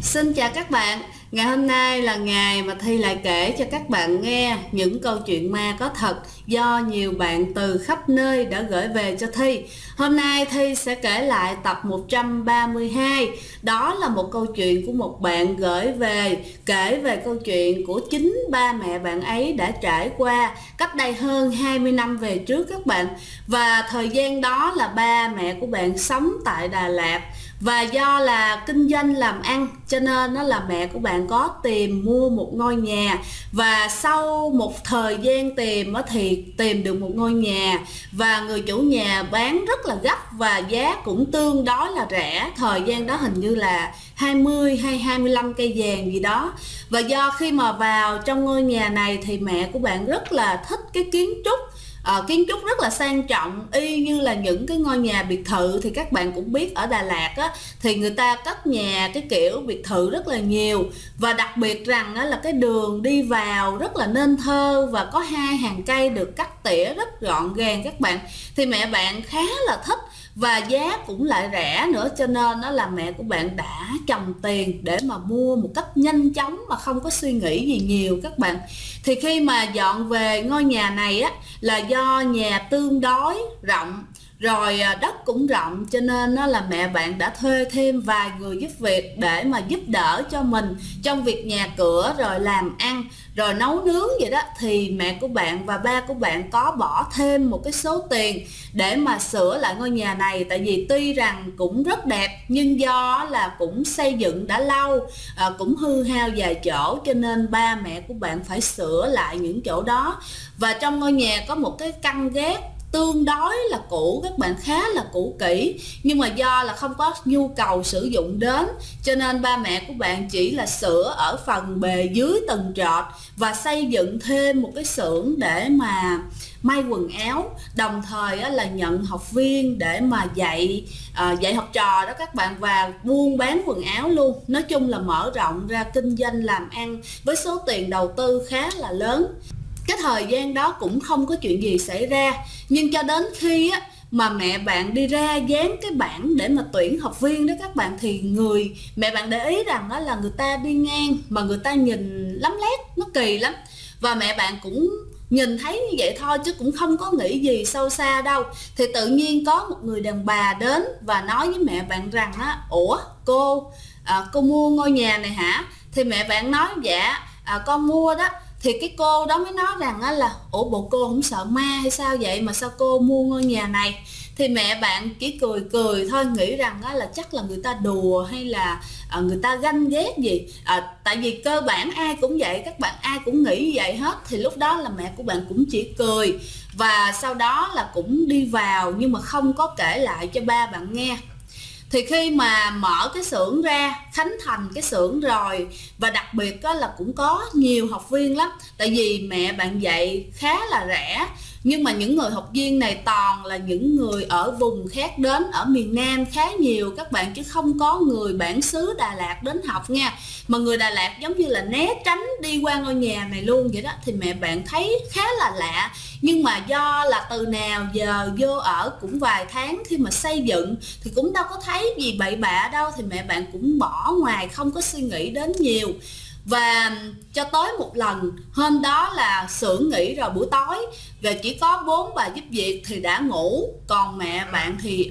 Xin chào các bạn, ngày hôm nay là ngày mà Thi lại kể cho các bạn nghe những câu chuyện ma có thật do nhiều bạn từ khắp nơi đã gửi về cho Thi. Hôm nay Thi sẽ kể lại tập 132, đó là một câu chuyện của một bạn gửi về, kể về câu chuyện của chính ba mẹ bạn ấy đã trải qua cách đây hơn 20 năm về trước các bạn. Và thời gian đó là ba mẹ của bạn sống tại Đà Lạt. Và do là kinh doanh làm ăn cho nên nó là mẹ của bạn có tìm mua một ngôi nhà. Và sau một thời gian tìm thì tìm được một ngôi nhà. Và người chủ nhà bán rất là gấp và giá cũng tương đối là rẻ. Thời gian đó hình như là 20 hay 25 cây vàng gì đó. Và do khi mà vào trong ngôi nhà này thì mẹ của bạn rất là thích cái kiến trúc. Kiến trúc rất là sang trọng, y như là những cái ngôi nhà biệt thự. Thì các bạn cũng biết ở Đà Lạt á, thì người ta cất nhà cái kiểu biệt thự rất là nhiều. Và đặc biệt rằng á, là cái đường đi vào rất là nên thơ và có hai hàng cây được cắt tỉa rất gọn gàng các bạn. Thì mẹ bạn khá là thích và giá cũng lại rẻ nữa, cho nên đó là mẹ của bạn đã chồng tiền để mà mua một cách nhanh chóng mà không có suy nghĩ gì nhiều các bạn. Thì khi mà dọn về ngôi nhà này á, là do nhà tương đối rộng rồi đất cũng rộng, cho nên nó là mẹ bạn đã thuê thêm vài người giúp việc để mà giúp đỡ cho mình trong việc nhà cửa rồi làm ăn rồi nấu nướng vậy đó. Thì mẹ của bạn và ba của bạn có bỏ thêm một cái số tiền để mà sửa lại ngôi nhà này. Tại vì tuy rằng cũng rất đẹp nhưng do là cũng xây dựng đã lâu, cũng hư hao vài chỗ, cho nên ba mẹ của bạn phải sửa lại những chỗ đó. Và trong ngôi nhà có một cái căn gác tương đối là cũ các bạn, khá là cũ kỹ, nhưng mà do là không có nhu cầu sử dụng đến cho nên ba mẹ của bạn chỉ là sửa ở phần bề dưới tầng trệt và xây dựng thêm một cái xưởng để mà may quần áo, đồng thời là nhận học viên để mà dạy học trò đó các bạn, và buôn bán quần áo luôn. Nói chung là mở rộng ra kinh doanh làm ăn với số tiền đầu tư khá là lớn. Cái thời gian đó cũng không có chuyện gì xảy ra, nhưng cho đến khi á, mà mẹ bạn đi ra dán cái bảng để mà tuyển học viên đó các bạn, thì mẹ bạn để ý rằng đó là người ta đi ngang mà người ta nhìn lấm lét, nó kỳ lắm. Và mẹ bạn cũng nhìn thấy như vậy thôi chứ cũng không có nghĩ gì sâu xa đâu. Thì tự nhiên có một người đàn bà đến và nói với mẹ bạn rằng á: "Ủa cô mua ngôi nhà này hả?" Thì mẹ bạn nói: "Dạ con mua đó." Thì cái cô đó mới nói rằng là: "Ủa bộ cô không sợ ma hay sao vậy mà sao cô mua ngôi nhà này?" Thì mẹ bạn chỉ cười cười thôi, nghĩ rằng là chắc là người ta đùa hay là người ta ganh ghét gì. Tại vì cơ bản ai cũng vậy các bạn, ai cũng nghĩ vậy hết. Thì lúc đó là mẹ của bạn cũng chỉ cười và sau đó là cũng đi vào nhưng mà không có kể lại cho ba bạn nghe. Thì khi mà mở cái xưởng ra, khánh thành cái xưởng rồi, và đặc biệt đó là cũng có nhiều học viên lắm. Tại vì mẹ bạn dạy khá là rẻ, nhưng mà những người học viên này toàn là những người ở vùng khác đến, ở miền Nam khá nhiều các bạn, chứ không có người bản xứ Đà Lạt đến học nha. Mà người Đà Lạt giống như là né tránh đi qua ngôi nhà này luôn vậy đó. Thì mẹ bạn thấy khá là lạ, nhưng mà do là từ nào giờ vô ở cũng vài tháng, khi mà xây dựng thì cũng đâu có thấy gì bậy bạ đâu, thì mẹ bạn cũng bỏ ngoài, không có suy nghĩ đến nhiều. Và cho tới một lần, hôm đó là xưởng nghỉ rồi buổi tối, và chỉ có 4 bà giúp việc thì đã ngủ, còn mẹ bạn thì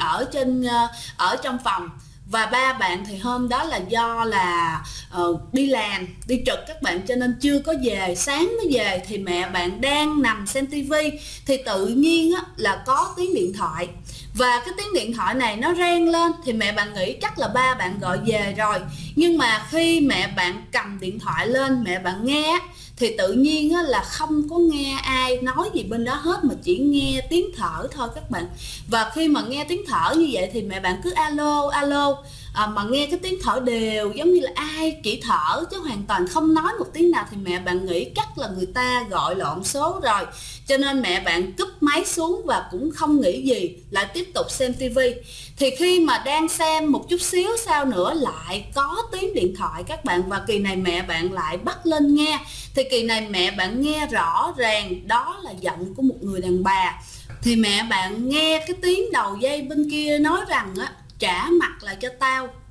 ở trong phòng. Và ba bạn thì hôm đó là do là đi làm, đi trực các bạn, cho nên chưa có về, sáng mới về. Thì mẹ bạn đang nằm xem tivi thì tự nhiên là có tiếng điện thoại. Và cái tiếng điện thoại này nó reng lên thì mẹ bạn nghĩ chắc là ba bạn gọi về rồi. Nhưng mà khi mẹ bạn cầm điện thoại lên, mẹ bạn nghe thì tự nhiên là không có nghe ai nói gì bên đó hết, mà chỉ nghe tiếng thở thôi các bạn. Và khi mà nghe tiếng thở như vậy thì mẹ bạn cứ alo alo, mà nghe cái tiếng thở đều giống như là ai chỉ thở chứ hoàn toàn không nói một tiếng nào. Thì mẹ bạn nghĩ chắc là người ta gọi lộn số rồi, cho nên mẹ bạn cúp máy xuống và cũng không nghĩ gì, lại tiếp tục xem tivi. Thì khi mà đang xem một chút xíu sau nữa lại có tiếng điện thoại các bạn, và kỳ này mẹ bạn lại bắt lên nghe. Thì kỳ này mẹ bạn nghe rõ ràng đó là giọng của một người đàn bà. Thì mẹ bạn nghe cái tiếng đầu dây bên kia nói rằng trả mặt lại cho tao,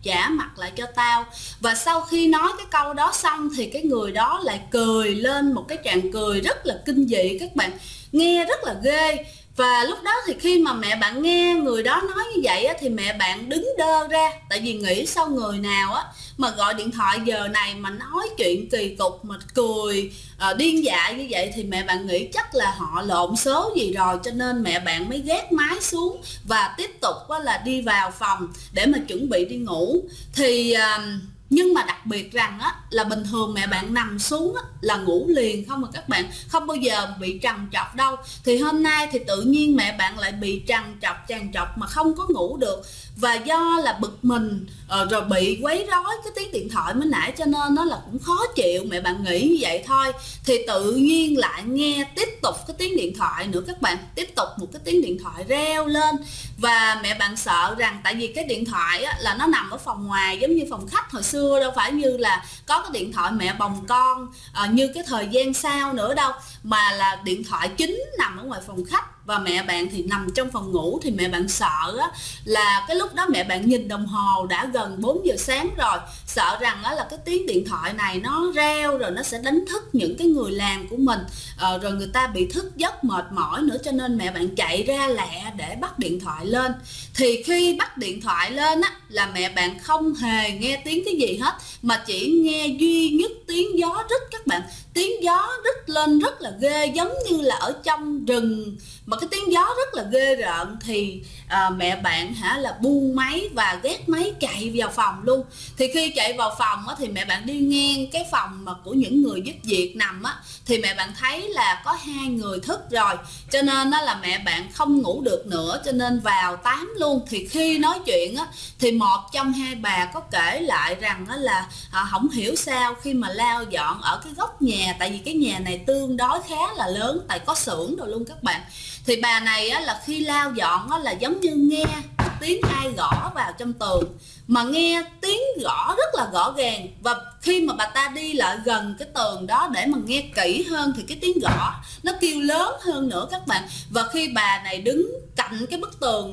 trả mặt lại cho tao. Và sau khi nói cái câu đó xong thì cái người đó lại cười lên một cái tràng cười rất là kinh dị các bạn, nghe rất là ghê. Và lúc đó thì khi mà mẹ bạn nghe người đó nói như vậy á, thì mẹ bạn đứng đơ ra, tại vì nghĩ sao người nào á mà gọi điện thoại giờ này mà nói chuyện kỳ cục mà cười điên dại như vậy, thì mẹ bạn nghĩ chắc là họ lộn số gì rồi, cho nên mẹ bạn mới gác máy xuống và tiếp tục là đi vào phòng để mà chuẩn bị đi ngủ. Thì nhưng mà đặc biệt rằng á, là bình thường mẹ bạn nằm xuống á, là ngủ liền không mà các bạn, không bao giờ bị trằn trọc đâu. Thì hôm nay thì tự nhiên mẹ bạn lại bị trằn trọc mà không có ngủ được. Và do là bực mình rồi bị quấy rối cái tiếng điện thoại mới nãy, cho nên nó là cũng khó chịu, mẹ bạn nghĩ như vậy thôi. Thì tự nhiên lại nghe tiếp tục cái tiếng điện thoại nữa các bạn, tiếp tục một cái tiếng điện thoại reo lên. Và mẹ bạn sợ rằng, tại vì cái điện thoại á, là nó nằm ở phòng ngoài giống như phòng khách hồi xưa, đâu phải như là có cái điện thoại mẹ bồng con như cái thời gian sau nữa đâu, mà là điện thoại chính nằm ở ngoài phòng khách. Và mẹ bạn thì nằm trong phòng ngủ, thì mẹ bạn sợ á, là cái lúc đó mẹ bạn nhìn đồng hồ đã gần 4 giờ sáng rồi, sợ rằng á, là cái tiếng điện thoại này nó reo rồi nó sẽ đánh thức những cái người làm của mình, rồi người ta bị thức giấc mệt mỏi nữa, cho nên mẹ bạn chạy ra lẹ để bắt điện thoại lên. Thì khi bắt điện thoại lên á, là mẹ bạn không hề nghe tiếng cái gì hết, mà chỉ nghe duy nhất tiếng gió rít các bạn. Tiếng gió rít lên rất là ghê, giống như là ở trong rừng mà cái tiếng gió rất là ghê rợn. Thì mẹ bạn là buông máy và gác máy chạy vào phòng luôn. Thì khi chạy vào phòng á, thì mẹ bạn đi ngang cái phòng mà của những người giúp việc nằm á, thì mẹ bạn thấy là có 2 người thức rồi, cho nên đó là mẹ bạn không ngủ được nữa, cho nên vào tám luôn. Thì khi nói chuyện á, thì một trong 2 bà có kể lại rằng á, là không hiểu sao khi mà lau dọn ở cái góc nhà, tại vì cái nhà này tương đối khá là lớn, tại có xưởng rồi luôn các bạn. Thì bà này á, là khi lau dọn á, là giống như nghe tiếng ai gõ vào trong tường, mà nghe tiếng gõ rất là rõ ràng. Và khi mà bà ta đi lại gần cái tường đó để mà nghe kỹ hơn, thì cái tiếng gõ nó kêu lớn hơn nữa các bạn. Và khi bà này đứng cạnh cái bức tường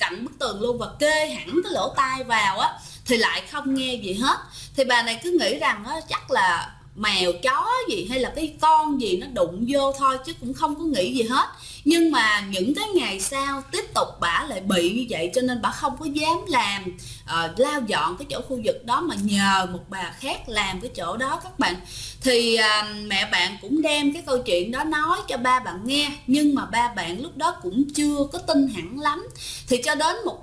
luôn và kê hẳn cái lỗ tai vào á, thì lại không nghe gì hết. Thì bà này cứ nghĩ rằng á, chắc là mèo chó gì hay là cái con gì nó đụng vô thôi, chứ cũng không có nghĩ gì hết. Nhưng mà những cái ngày sau tiếp tục bả lại bị như vậy, cho nên bả không có dám làm lau dọn cái chỗ khu vực đó, mà nhờ một bà khác làm cái chỗ đó các bạn. Thì mẹ bạn cũng đem cái câu chuyện đó nói cho ba bạn nghe, nhưng mà ba bạn lúc đó cũng chưa có tin hẳn lắm. Thì cho đến một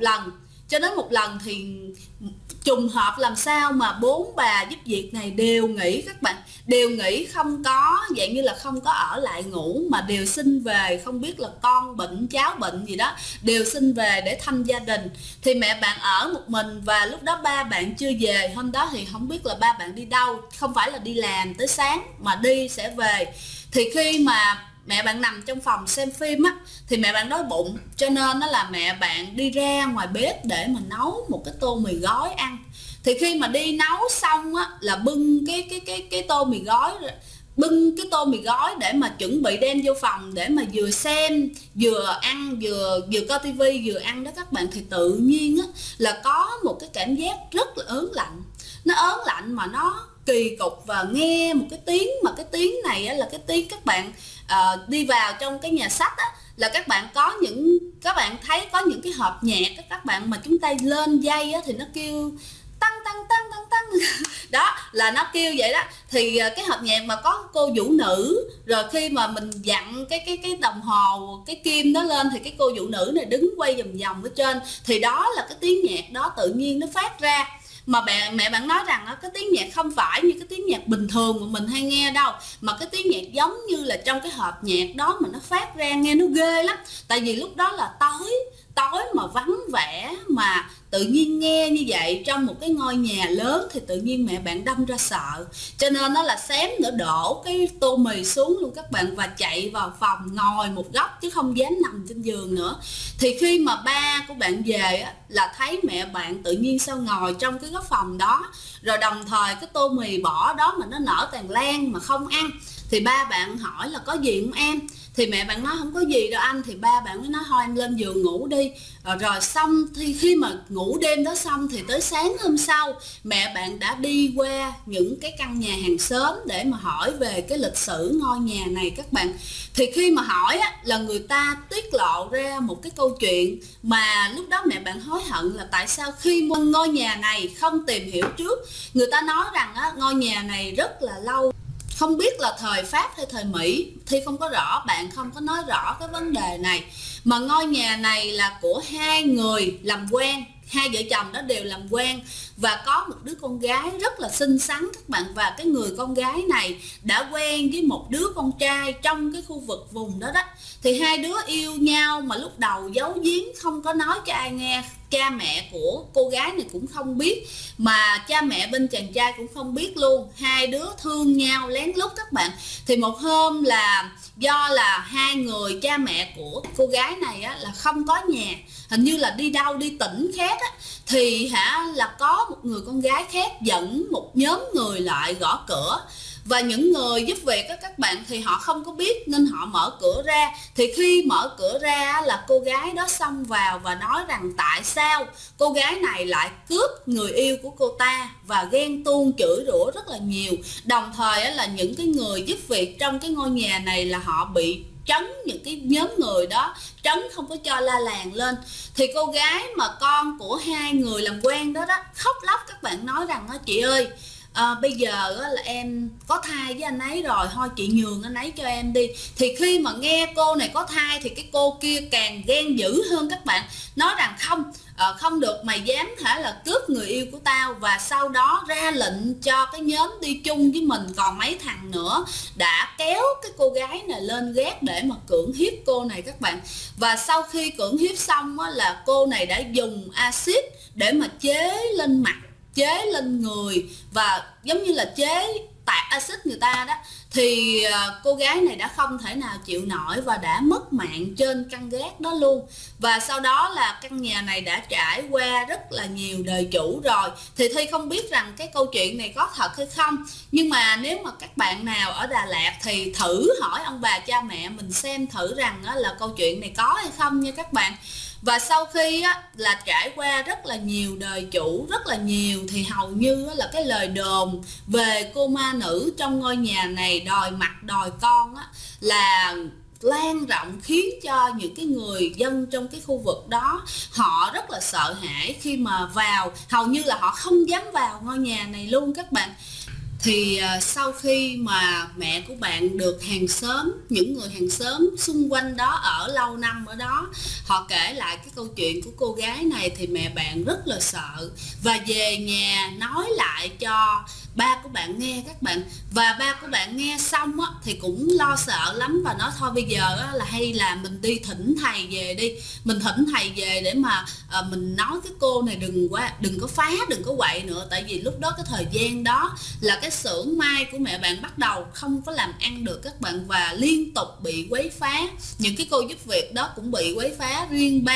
lần thì trùng hợp làm sao mà 4 bà giúp việc này đều nghỉ các bạn, đều nghỉ, không có dạng như là không có ở lại ngủ, mà đều xin về, không biết là con bệnh cháu bệnh gì đó, đều xin về để thăm gia đình. Thì mẹ bạn ở một mình, và lúc đó ba bạn chưa về. Hôm đó thì không biết là ba bạn đi đâu, không phải là đi làm tới sáng mà đi sẽ về. Thì khi mà mẹ bạn nằm trong phòng xem phim á, thì mẹ bạn đói bụng, cho nên đó là mẹ bạn đi ra ngoài bếp để mà nấu một cái tô mì gói ăn. Thì khi mà đi nấu xong á, là bưng cái tô mì gói, bưng cái tô mì gói để mà chuẩn bị đem vô phòng để mà vừa xem vừa ăn, vừa coi tivi vừa ăn đó các bạn. Thì tự nhiên á, là có một cái cảm giác rất là ớn lạnh, nó ớn lạnh mà nó kỳ cục. Và nghe một cái tiếng, mà cái tiếng này á, là cái tiếng các bạn đi vào trong cái nhà sách á, là các bạn thấy có những cái hộp nhạc các bạn, mà chúng ta lên dây á, thì nó kêu tăng tăng tăng tăng tăng đó, là nó kêu vậy đó. Thì cái hộp nhạc mà có cô vũ nữ, rồi khi mà mình dặn cái đồng hồ cái kim đó lên, thì cái cô vũ nữ này đứng quay vòng vòng ở trên, thì đó là cái tiếng nhạc đó tự nhiên nó phát ra. Mà mẹ bạn nói rằng cái tiếng nhạc không phải như cái tiếng nhạc bình thường mà mình hay nghe đâu, mà cái tiếng nhạc giống như là trong cái hộp nhạc đó mà nó phát ra, nghe nó ghê lắm. Tại vì lúc đó là tối mà vắng vẻ, mà tự nhiên nghe như vậy trong một cái ngôi nhà lớn, thì tự nhiên mẹ bạn đâm ra sợ, cho nên nó là xém nữa đổ cái tô mì xuống luôn các bạn, và chạy vào phòng ngồi một góc chứ không dám nằm trên giường nữa. Thì khi mà ba của bạn về á, là thấy mẹ bạn tự nhiên sao ngồi trong cái góc phòng đó, rồi đồng thời cái tô mì bỏ đó mà nó nở tàn lan mà không ăn. Thì ba bạn hỏi là có gì không em? Thì mẹ bạn nói không có gì đâu anh, thì ba bạn mới nói thôi em lên giường ngủ đi. Rồi xong thì khi mà ngủ đêm đó xong thì tới sáng hôm sau mẹ bạn đã đi qua những cái căn nhà hàng xóm để mà hỏi về cái lịch sử ngôi nhà này các bạn. Thì khi mà hỏi á, là người ta tiết lộ ra một cái câu chuyện mà lúc đó mẹ bạn hối hận là tại sao khi mua ngôi nhà này không tìm hiểu trước. Người ta nói rằng á, ngôi nhà này rất là lâu, không biết là thời Pháp hay thời Mỹ, Thi không có rõ, bạn không có nói rõ cái vấn đề này. Mà ngôi nhà này là của hai người làm quen, hai vợ chồng đó đều làm quen và có một đứa con gái rất là xinh xắn các bạn. Và cái người con gái này đã quen với một đứa con trai trong cái khu vực vùng đó đó. Thì hai đứa yêu nhau mà lúc đầu giấu giếm không có nói cho ai nghe. Cha mẹ của cô gái này cũng không biết, mà cha mẹ bên chàng trai cũng không biết luôn. Hai đứa thương nhau lén lút các bạn. Thì một hôm là do là hai người cha mẹ của cô gái này á, là không có nhà, hình như là đi đâu đi tỉnh khác á, thì là có một người con gái khác dẫn một nhóm người lại gõ cửa. Và những người giúp việc á các bạn thì họ không có biết nên họ mở cửa ra. Thì khi mở cửa ra là cô gái đó xông vào và nói rằng tại sao cô gái này lại cướp người yêu của cô ta, và ghen tuông chửi rủa rất là nhiều. Đồng thời là những cái người giúp việc trong cái ngôi nhà này là họ bị trấn, những cái nhóm người đó trấn không có cho la làng lên. Thì cô gái mà con của hai người làm quen đó đó khóc lóc các bạn, nói rằng chị ơi, bây giờ là em có thai với anh ấy rồi, thôi chị nhường anh ấy cho em đi. Thì khi mà nghe cô này có thai thì cái cô kia càng ghen dữ hơn các bạn, nói rằng không được, mày dám là cướp người yêu của tao. Và sau đó ra lệnh cho cái nhóm đi chung với mình còn mấy thằng nữa đã kéo cái cô gái này lên gác để mà cưỡng hiếp cô này các bạn. Và sau khi cưỡng hiếp xong là cô này đã dùng axit để mà chế lên mặt, chế lên người, và giống như là chế tạt axit người ta đó. Thì cô gái này đã không thể nào chịu nổi và đã mất mạng trên căn gác đó luôn. Và sau đó là căn nhà này đã trải qua rất là nhiều đời chủ rồi. Thì Thi không biết rằng cái câu chuyện này có thật hay không, nhưng mà nếu mà các bạn nào ở Đà Lạt thì thử hỏi ông bà cha mẹ mình xem thử rằng là câu chuyện này có hay không nha các bạn. Và sau khi là trải qua rất là nhiều đời chủ, rất là nhiều, thì hầu như là cái lời đồn về cô ma nữ trong ngôi nhà này đòi mặt đòi con là lan rộng, khiến cho những cái người dân trong cái khu vực đó họ rất là sợ hãi khi mà vào, hầu như là họ không dám vào ngôi nhà này luôn các bạn. Thì sau khi mà mẹ của bạn được hàng xóm, những người hàng xóm xung quanh đó ở lâu năm ở đó, họ kể lại cái câu chuyện của cô gái này, thì mẹ bạn rất là sợ và về nhà nói lại cho ba của bạn nghe các bạn. Và ba của bạn nghe xong thì cũng lo sợ lắm và nói thôi bây giờ là hay là mình đi thỉnh thầy về đi, mình thỉnh thầy về để mà mình nói cái cô này đừng có phá, đừng có quậy nữa. Tại vì lúc đó cái thời gian đó là cái xưởng may của mẹ bạn bắt đầu không có làm ăn được các bạn, và liên tục bị quấy phá. Những cái cô giúp việc đó cũng bị quấy phá,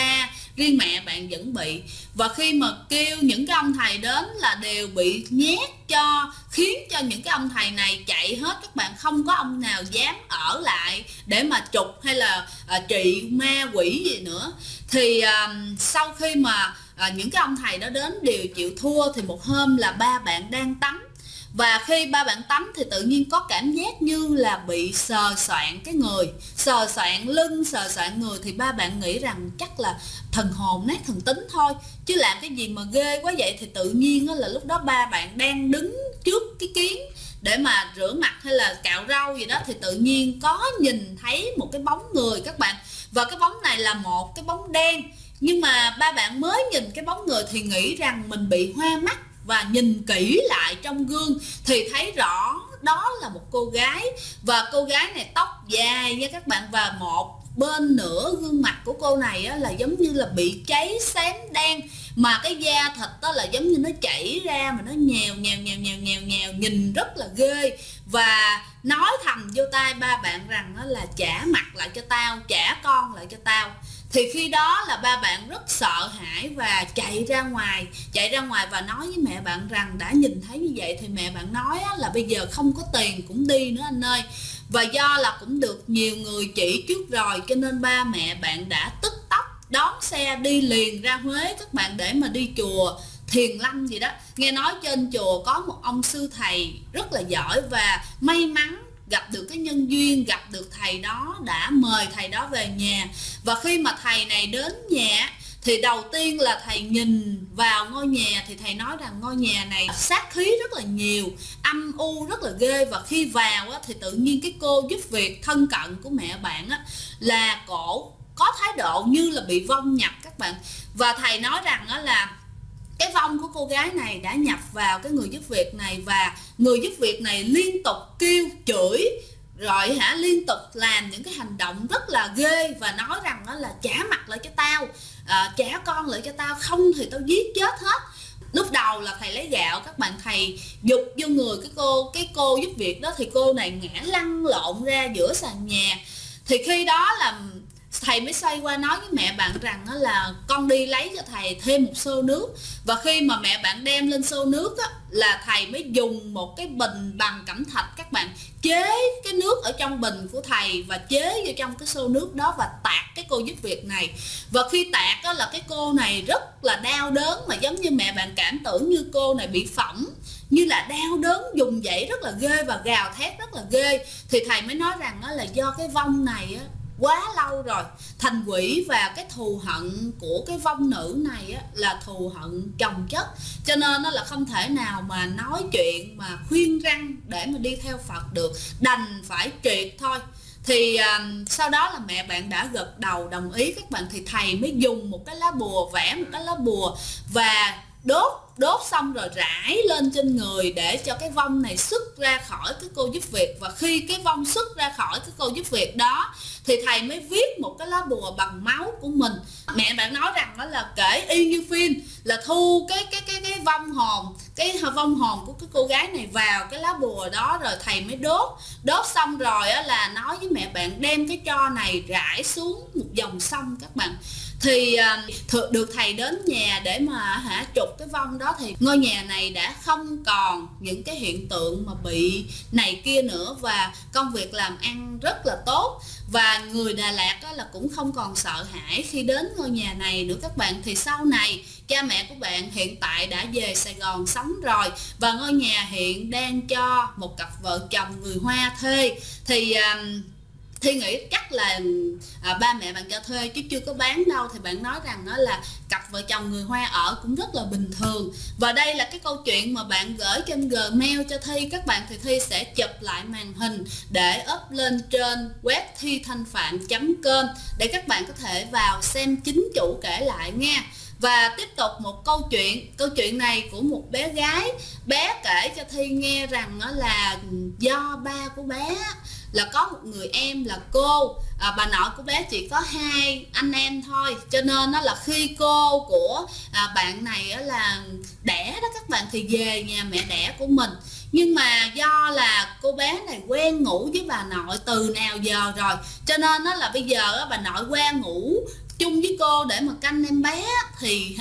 riêng mẹ bạn vẫn bị. Và khi mà kêu những cái ông thầy đến là đều bị nhét cho, khiến cho những cái ông thầy này chạy hết các bạn, không có ông nào dám ở lại để mà trục hay là trị ma quỷ gì nữa. Thì sau khi mà những cái ông thầy đó đến đều chịu thua, thì một hôm là ba bạn đang tắm, và khi ba bạn tắm thì tự nhiên có cảm giác như là bị sờ soạng cái người, sờ soạng lưng, sờ soạng người. Thì ba bạn nghĩ rằng chắc là thần hồn nát thần tính thôi, chứ làm cái gì mà ghê quá vậy. Thì tự nhiên là lúc đó ba bạn đang đứng trước cái kiến để mà rửa mặt hay là cạo rau gì đó, thì tự nhiên có nhìn thấy một cái bóng người các bạn. Và cái bóng này là một cái bóng đen, nhưng mà ba bạn mới nhìn cái bóng người thì nghĩ rằng mình bị hoa mắt, và nhìn kỹ lại trong gương thì thấy rõ đó là một cô gái. Và cô gái này tóc dài nha các bạn, và một bên nửa gương mặt của cô này là giống như là bị cháy xém đen, mà cái da thịt đó là giống như nó chảy ra mà nó nhèo nhèo, nhìn rất là ghê. Và nói thầm vô tai ba bạn rằng là trả mặt lại cho tao, trả con lại cho tao. Thì khi đó là ba bạn rất sợ hãi và chạy ra ngoài và nói với mẹ bạn rằng đã nhìn thấy như vậy thì mẹ bạn nói là bây giờ không có tiền cũng đi nữa anh ơi. Và do là cũng được nhiều người chỉ trước rồi cho nên ba mẹ bạn đã tức tốc đón xe đi liền ra Huế các bạn, để mà đi chùa Thiền Lâm gì đó. Nghe nói trên chùa có một ông sư thầy rất là giỏi và may mắn gặp được cái nhân duyên, gặp được thầy đó, đã mời thầy đó về nhà. Và khi mà thầy này đến nhà thì đầu tiên là thầy nhìn vào ngôi nhà thì thầy nói rằng ngôi nhà này sát khí rất là nhiều, âm u rất là ghê. Và khi vào thì tự nhiên cái cô giúp việc thân cận của mẹ bạn là cổ có thái độ như là bị vong nhập các bạn. Và thầy nói rằng là cái vong của cô gái này đã nhập vào cái người giúp việc này, và người giúp việc này liên tục kêu chửi rồi liên tục làm những cái hành động rất là ghê và nói rằng là trả mặt lại cho tao, trả con lại cho tao, không thì tao giết chết hết. Lúc đầu là thầy lấy gạo các bạn, thầy giục vô người cái cô giúp việc đó, thì cô này ngã lăn lộn ra giữa sàn nhà. Thì khi đó là thầy mới xoay qua nói với mẹ bạn rằng là con đi lấy cho thầy thêm một xô nước. Và khi mà mẹ bạn đem lên xô nước là thầy mới dùng một cái bình bằng cẩm thạch các bạn, chế cái nước ở trong bình của thầy và chế vô trong cái xô nước đó và tạt cái cô giúp việc này. Và khi tạt là cái cô này rất là đau đớn, mà giống như mẹ bạn cảm tưởng như cô này bị phỏng, như là đau đớn dùng dãy rất là ghê và gào thét rất là ghê. Thì thầy mới nói rằng là do cái vong này quá lâu rồi thành quỷ, và cái thù hận của cái vong nữ này là thù hận chồng chất, cho nên nó là không thể nào mà nói chuyện mà khuyên răn để mà đi theo Phật được, đành phải triệt thôi. Thì sau đó là mẹ bạn đã gật đầu đồng ý các bạn, thì thầy mới dùng một cái lá bùa, vẽ một cái lá bùa và đốt xong rồi rải lên trên người để cho cái vong này xuất ra khỏi cái cô giúp việc. Và khi cái vong xuất ra khỏi cái cô giúp việc đó thì thầy mới viết một cái lá bùa bằng máu của mình. Mẹ bạn nói rằng đó là kể y như phim, là thu cái vong hồn của cái cô gái này vào cái lá bùa đó, rồi thầy mới đốt xong rồi là nói với mẹ bạn đem cái tro này rải xuống một dòng sông các bạn. Thì được thầy đến nhà để mà trục cái vong đó, thì ngôi nhà này đã không còn những cái hiện tượng mà bị này kia nữa, và công việc làm ăn rất là tốt. Và người Đà Lạt là cũng không còn sợ hãi khi đến ngôi nhà này nữa các bạn. Thì sau này cha mẹ của bạn hiện tại đã về Sài Gòn sống rồi, và ngôi nhà hiện đang cho một cặp vợ chồng người Hoa thuê. Thì Thi nghĩ chắc là ba mẹ bạn cho thuê chứ chưa có bán đâu. Thì bạn nói rằng đó là cặp vợ chồng người Hoa ở cũng rất là bình thường. Và đây là cái câu chuyện mà bạn gửi trên Gmail cho Thi các bạn, thì Thi sẽ chụp lại màn hình để up lên trên web thithanhpham.com để các bạn có thể vào xem chính chủ kể lại nha. Và tiếp tục một câu chuyện này của một bé gái. Bé kể cho Thi nghe rằng đó là do ba của bé là có một người em là cô, bà nội của bé chỉ có 2 anh em thôi, cho nên là khi cô của bạn này là đẻ đó các bạn, thì về nhà mẹ đẻ của mình. Nhưng mà do là cô bé này quen ngủ với bà nội từ nào giờ rồi, cho nên là bây giờ bà nội qua ngủ chung với cô để mà canh em bé. Thì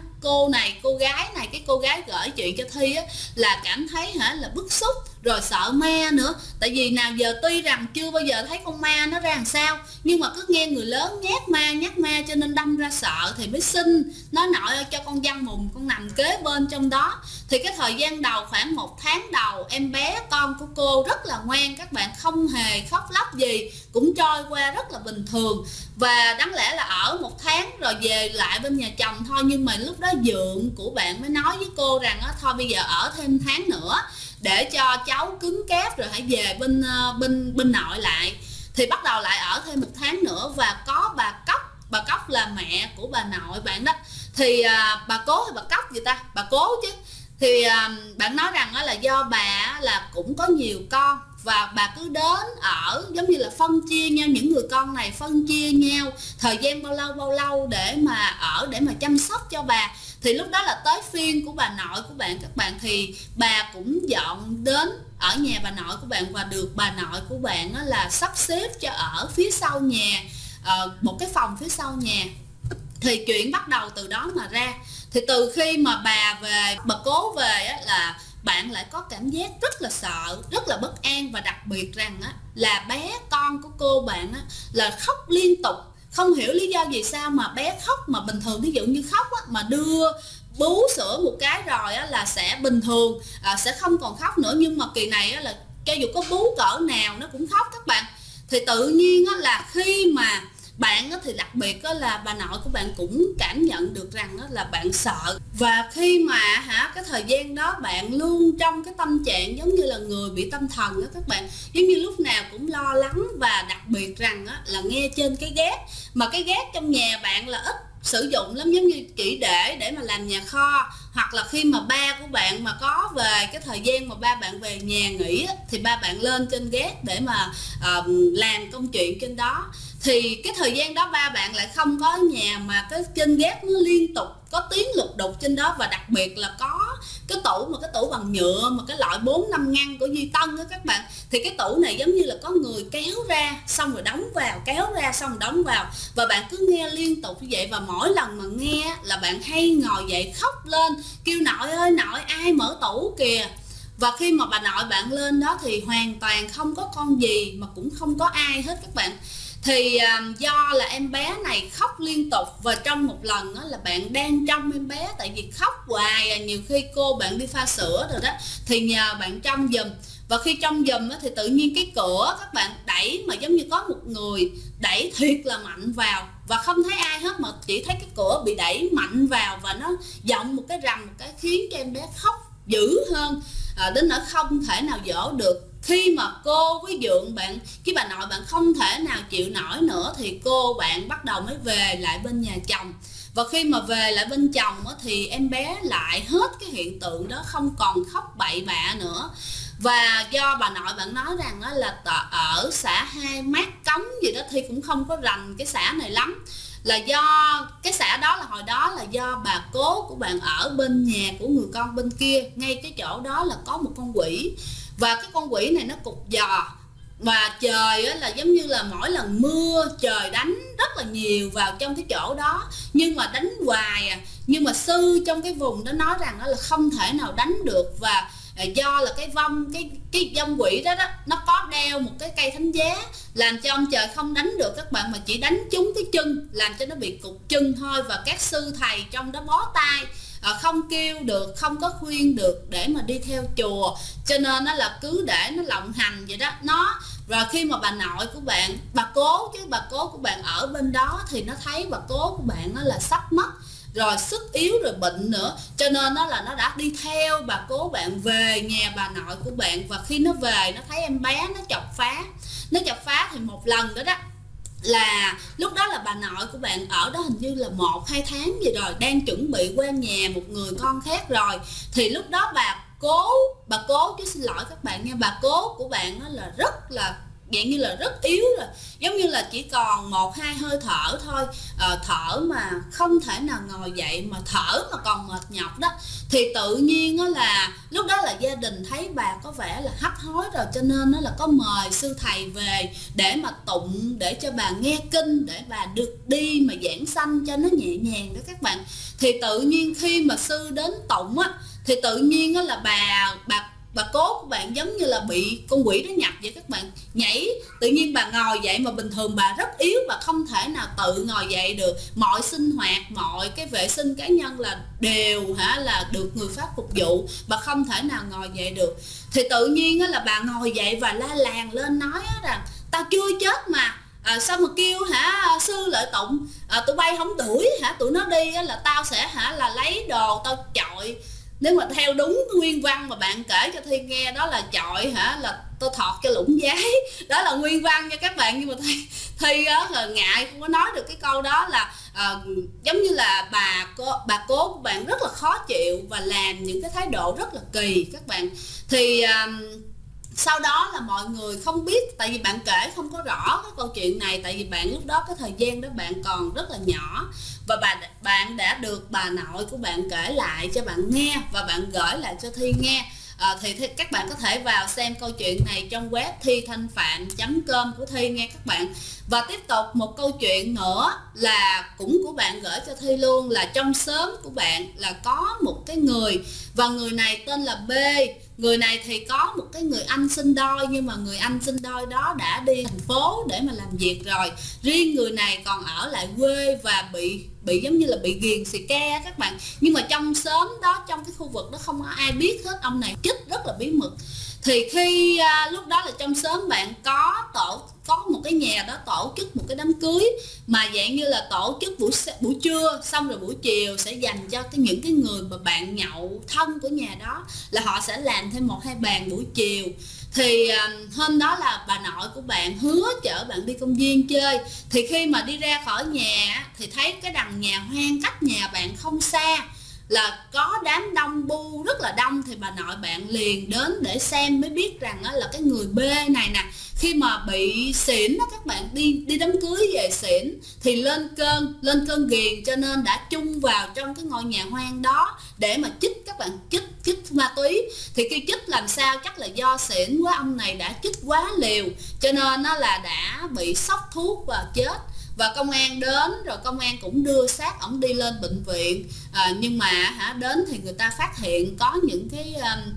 cái cô gái gửi chuyện cho Thi là cảm thấy là bức xúc rồi sợ ma nữa. Tại vì nào giờ tuy rằng chưa bao giờ thấy con ma nó ra làm sao, nhưng mà cứ nghe người lớn nhát ma cho nên đâm ra sợ, thì mới xin nói nội cho con văn mùng con nằm kế bên trong đó. Thì cái thời gian đầu khoảng 1 tháng đầu, em bé con của cô rất là ngoan các bạn, không hề khóc lóc gì, cũng trôi qua rất là bình thường. Và đáng lẽ là ở 1 tháng rồi về lại bên nhà chồng thôi, nhưng mà lúc đó dượng của bạn mới nói với cô rằng thôi bây giờ ở thêm tháng nữa để cho cháu cứng cáp rồi hãy về bên nội lại. Thì bắt đầu lại ở thêm 1 tháng nữa, và có bà Cóc là mẹ của bà nội bạn đó. Thì bà Cố hay bà Cóc gì ta, bà Cố chứ. Thì bạn nói rằng là do bà là cũng có nhiều con, và bà cứ đến ở giống như là phân chia nhau, những người con này phân chia nhau thời gian bao lâu để mà ở, để mà chăm sóc cho bà. Thì lúc đó là tới phiên của bà nội của bạn các bạn, thì bà cũng dọn đến ở nhà bà nội của bạn, và được bà nội của bạn là sắp xếp cho ở phía sau nhà. một cái phòng phía sau nhà. Thì chuyện bắt đầu từ đó mà ra. Thì từ khi mà bà Cố về á, là bạn lại có cảm giác rất là sợ, rất là bất an, và đặc biệt rằng á, là bé con của cô bạn á, là khóc liên tục. Không hiểu lý do gì sao mà bé khóc, mà bình thường ví dụ như khóc á, mà đưa bú sữa một cái rồi á, là sẽ bình thường, sẽ không còn khóc nữa. Nhưng mà kỳ này á, là cho dù có bú cỡ nào nó cũng khóc các bạn. Thì tự nhiên á, là khi mà bạn á, thì đặc biệt á, là bà nội của bạn cũng cảm nhận được rằng á, là bạn sợ. Và khi mà cái thời gian đó bạn luôn trong cái tâm trạng giống như là người bị tâm thần á các bạn, giống như lúc nào cũng lo lắng. Và đặc biệt rằng á, là nghe trên cái gác, mà cái gác trong nhà bạn là ít sử dụng lắm, giống như chỉ để mà làm nhà kho, hoặc là khi mà ba của bạn mà có về, cái thời gian mà ba bạn về nhà nghỉ á, thì ba bạn lên trên gác để mà làm công chuyện trên đó. Thì cái thời gian đó ba bạn lại không có ở nhà, mà cái trên gác nó liên tục có tiếng lục đục trên đó. Và đặc biệt là có cái tủ bằng nhựa, mà cái loại 4-5 ngăn của Duy Tân đó các bạn. Thì cái tủ này giống như là có người kéo ra xong rồi đóng vào, kéo ra xong rồi đóng vào. Và bạn cứ nghe liên tục như vậy, và mỗi lần mà nghe là bạn hay ngồi dậy khóc lên, kêu nội ơi nội, ai mở tủ kìa. Và khi mà bà nội bạn lên đó thì hoàn toàn không có con gì, mà cũng không có ai hết các bạn. Thì do là em bé này khóc liên tục, và trong một lần là bạn đang trông em bé, tại vì khóc hoài, nhiều khi cô bạn đi pha sữa rồi đó, thì nhờ bạn trông giùm. Và khi trông giùm thì tự nhiên cái cửa các bạn đẩy, mà giống như có một người đẩy thiệt là mạnh vào, và không thấy ai hết, mà chỉ thấy cái cửa bị đẩy mạnh vào, và nó giọng một cái rầm một cái, khiến cho em bé khóc dữ hơn, đến nỗi không thể nào dỗ được. Khi mà cô với dượng bạn, cái bà nội bạn không thể nào chịu nổi nữa, thì cô bạn bắt đầu mới về lại bên nhà chồng. Và khi mà về lại bên chồng thì em bé lại hết cái hiện tượng đó, không còn khóc bậy bạ nữa. Và do bà nội bạn nói rằng là ở xã Hai Mát Cống gì đó, thì cũng không có rành cái xã này lắm, là do cái xã đó là hồi đó là do bà Cố của bạn ở bên nhà của người con bên kia, ngay cái chỗ đó là có một con quỷ. Và cái con quỷ này nó cục giò, và trời là giống như là mỗi lần mưa trời đánh rất là nhiều vào trong cái chỗ đó, nhưng mà đánh hoài nhưng mà sư trong cái vùng đó nói rằng là không thể nào đánh được. Và do là cái vong quỷ đó nó có đeo một cái cây thánh giá, làm cho ông trời không đánh được các bạn, mà chỉ đánh trúng cái chân, làm cho nó bị cục chân thôi. Và các sư thầy trong đó bó tay, không kêu được, không có khuyên được để mà đi theo chùa, cho nên nó là cứ để nó lộng hành vậy đó. Rồi khi mà bà nội của bạn, bà cố của bạn ở bên đó, thì nó thấy bà cố của bạn là sắp mất rồi, sức yếu rồi, bệnh nữa, cho nên là nó đã đi theo bà cố bạn về nhà bà nội của bạn. Và khi nó về, nó thấy em bé nó chọc phá thì một lần đó là lúc đó là bà nội của bạn ở đó hình như là 1-2 tháng gì rồi, đang chuẩn bị qua nhà một người con khác rồi. Thì lúc đó bà cố chứ xin lỗi các bạn nha, bà cố của bạn là rất là dạng như là rất yếu rồi, giống như là chỉ còn 1-2 hơi thở thôi, thở mà không thể nào ngồi dậy, mà thở mà còn mệt nhọc đó. Thì tự nhiên là lúc đó là gia đình thấy bà có vẻ là hắt hối rồi, cho nên là có mời sư thầy về để mà tụng, để cho bà nghe kinh, để bà được đi mà giảng sanh cho nó nhẹ nhàng đó các bạn. Thì tự nhiên khi mà sư đến tụng thì tự nhiên là bà cố của bạn giống như là bị con quỷ đó nhập vậy các bạn, nhảy tự nhiên bà ngồi dậy, mà bình thường bà rất yếu, bà không thể nào tự ngồi dậy được, mọi sinh hoạt, mọi cái vệ sinh cá nhân là đều là được người Pháp phục vụ, bà không thể nào ngồi dậy được. Thì tự nhiên là bà ngồi dậy và la làng lên nói rằng tao chưa chết mà, sao mà kêu sư lợi tụng, tụi bay không đuổi tụi nó đi là tao sẽ là lấy đồ tao chọi. Nếu mà theo đúng nguyên văn mà bạn kể cho Thi nghe, đó là chọi là tôi thọt cho lũng giấy, đó là nguyên văn nha các bạn. Nhưng mà Thi là ngại không có nói được cái câu đó, là giống như là bà cố của bạn rất là khó chịu và làm những cái thái độ rất là kỳ các bạn. Thì sau đó là mọi người không biết, tại vì bạn kể không có rõ cái câu chuyện này, tại vì bạn lúc đó cái thời gian đó bạn còn rất là nhỏ, và bạn đã được bà nội của bạn kể lại cho bạn nghe, và bạn gửi lại cho Thi nghe. thì các bạn có thể vào xem câu chuyện này trong web thithanhphạn.com của Thi nghe các bạn. Và tiếp tục một câu chuyện nữa là cũng của bạn gửi cho Thi luôn, là trong xóm của bạn là có một cái người, và người này tên là B. Người này thì có một cái người anh sinh đôi, nhưng mà người anh sinh đôi đó đã đi thành phố để mà làm việc rồi. Riêng người này còn ở lại quê và bị giống như là bị ghiền xì ke các bạn. Nhưng mà trong xóm đó, trong cái khu vực đó không có ai biết hết, ông này chích rất là bí mật. Thì khi lúc đó là trong xóm bạn có một cái nhà đó tổ chức một cái đám cưới mà dạng như là tổ chức buổi trưa, xong rồi buổi chiều sẽ dành cho những cái người mà bạn nhậu thân của nhà đó, là họ sẽ làm thêm 1-2 bàn buổi chiều. Thì hôm đó là bà nội của bạn hứa chở bạn đi công viên chơi. Thì khi mà đi ra khỏi nhà thì thấy cái đằng nhà hoang cách nhà bạn không xa là có đám đông bu rất là đông. Thì bà nội bạn liền đến để xem, mới biết rằng là cái người B này nè, khi mà bị xỉn đó các bạn, đi đám cưới về xỉn thì lên cơn ghiền, cho nên đã chung vào trong cái ngôi nhà hoang đó để mà chích các bạn, chích ma túy. Thì khi chích làm sao, chắc là do xỉn quá, ông này đã chích quá liều cho nên nó là đã bị sốc thuốc và chết. Và công an đến rồi, công an cũng đưa xác ổng đi lên bệnh viện. Nhưng mà đến thì người ta phát hiện có những cái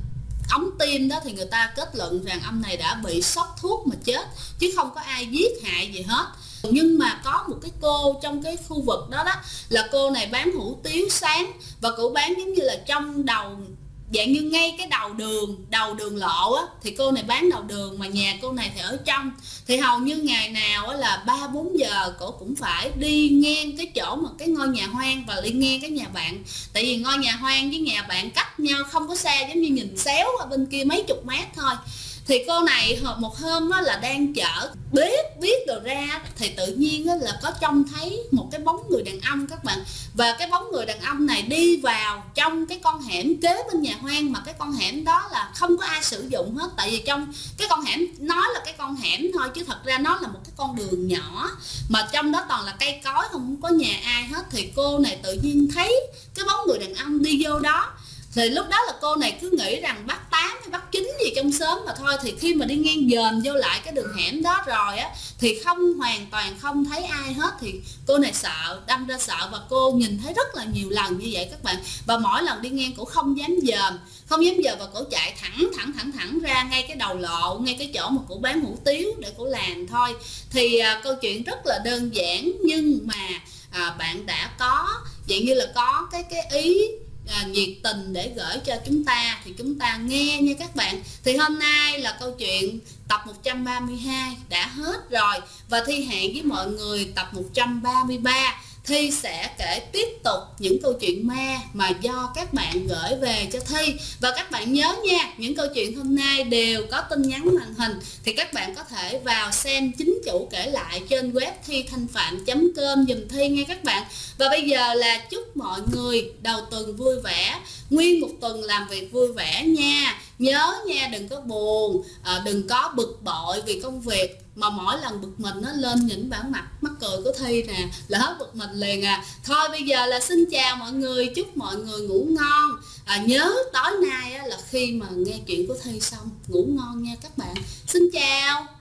ống tim đó, thì người ta kết luận rằng ông này đã bị sốc thuốc mà chết, chứ không có ai giết hại gì hết. Nhưng mà có một cái cô trong cái khu vực đó là cô này bán hủ tiếu sáng, và cô bán giống như là trong đầu, dạng như ngay cái đầu đường lộ á, thì cô này bán đầu đường, mà nhà cô này thì ở trong. Thì hầu như ngày nào á là 3-4 giờ cô cũng phải đi ngang cái chỗ mà cái ngôi nhà hoang và đi ngang cái nhà bạn. Tại vì ngôi nhà hoang với nhà bạn cách nhau không có xa, giống như nhìn xéo qua bên kia mấy chục mét thôi. Thì cô này một hôm đó là đang chở biết đồ ra, thì tự nhiên là có trông thấy một cái bóng người đàn ông các bạn. Và cái bóng người đàn ông này đi vào trong cái con hẻm kế bên nhà hoang, mà cái con hẻm đó là không có ai sử dụng hết. Tại vì trong cái con hẻm, nói là cái con hẻm thôi chứ thật ra nó là một cái con đường nhỏ, mà trong đó toàn là cây cối, không có nhà ai hết. Thì cô này tự nhiên thấy cái bóng người đàn ông đi vô đó. Thì lúc đó là cô này cứ nghĩ rằng bắt 8 hay bắt 9 gì trong xóm mà thôi. Thì khi mà đi ngang dòm vô lại cái đường hẻm đó rồi á, thì hoàn toàn không thấy ai hết. Thì cô này sợ, đâm ra sợ, và cô nhìn thấy rất là nhiều lần như vậy các bạn. Và mỗi lần đi ngang cô không dám dòm, và cô chạy thẳng ra ngay cái đầu lộ, ngay cái chỗ mà cô bán hủ tiếu để cô làm thôi. Thì câu chuyện rất là đơn giản, nhưng mà bạn đã có dạng như là có cái ý nhiệt tình để gửi cho chúng ta, thì chúng ta nghe nha các bạn. Thì hôm nay là câu chuyện tập 132 đã hết rồi, và Thi hẹn với mọi người tập 133 Thi sẽ kể tiếp tục những câu chuyện ma mà do các bạn gửi về cho Thi. Và các bạn nhớ nha, những câu chuyện hôm nay đều có tin nhắn màn hình, thì các bạn có thể vào xem chính chủ kể lại trên web thithanhphạn.com dùm Thi nha các bạn. Và bây giờ là chúc mọi người đầu tuần vui vẻ, nguyên một tuần làm việc vui vẻ nha. Nhớ nha, đừng có buồn, đừng có bực bội vì công việc, mà mỗi lần bực mình nó lên những bản mặt mắc cười của Thi nè là hết bực mình liền à. Thôi bây giờ là xin chào mọi người, chúc mọi người ngủ ngon. Nhớ tối nay là khi mà nghe chuyện của Thi xong ngủ ngon nha các bạn. Xin chào.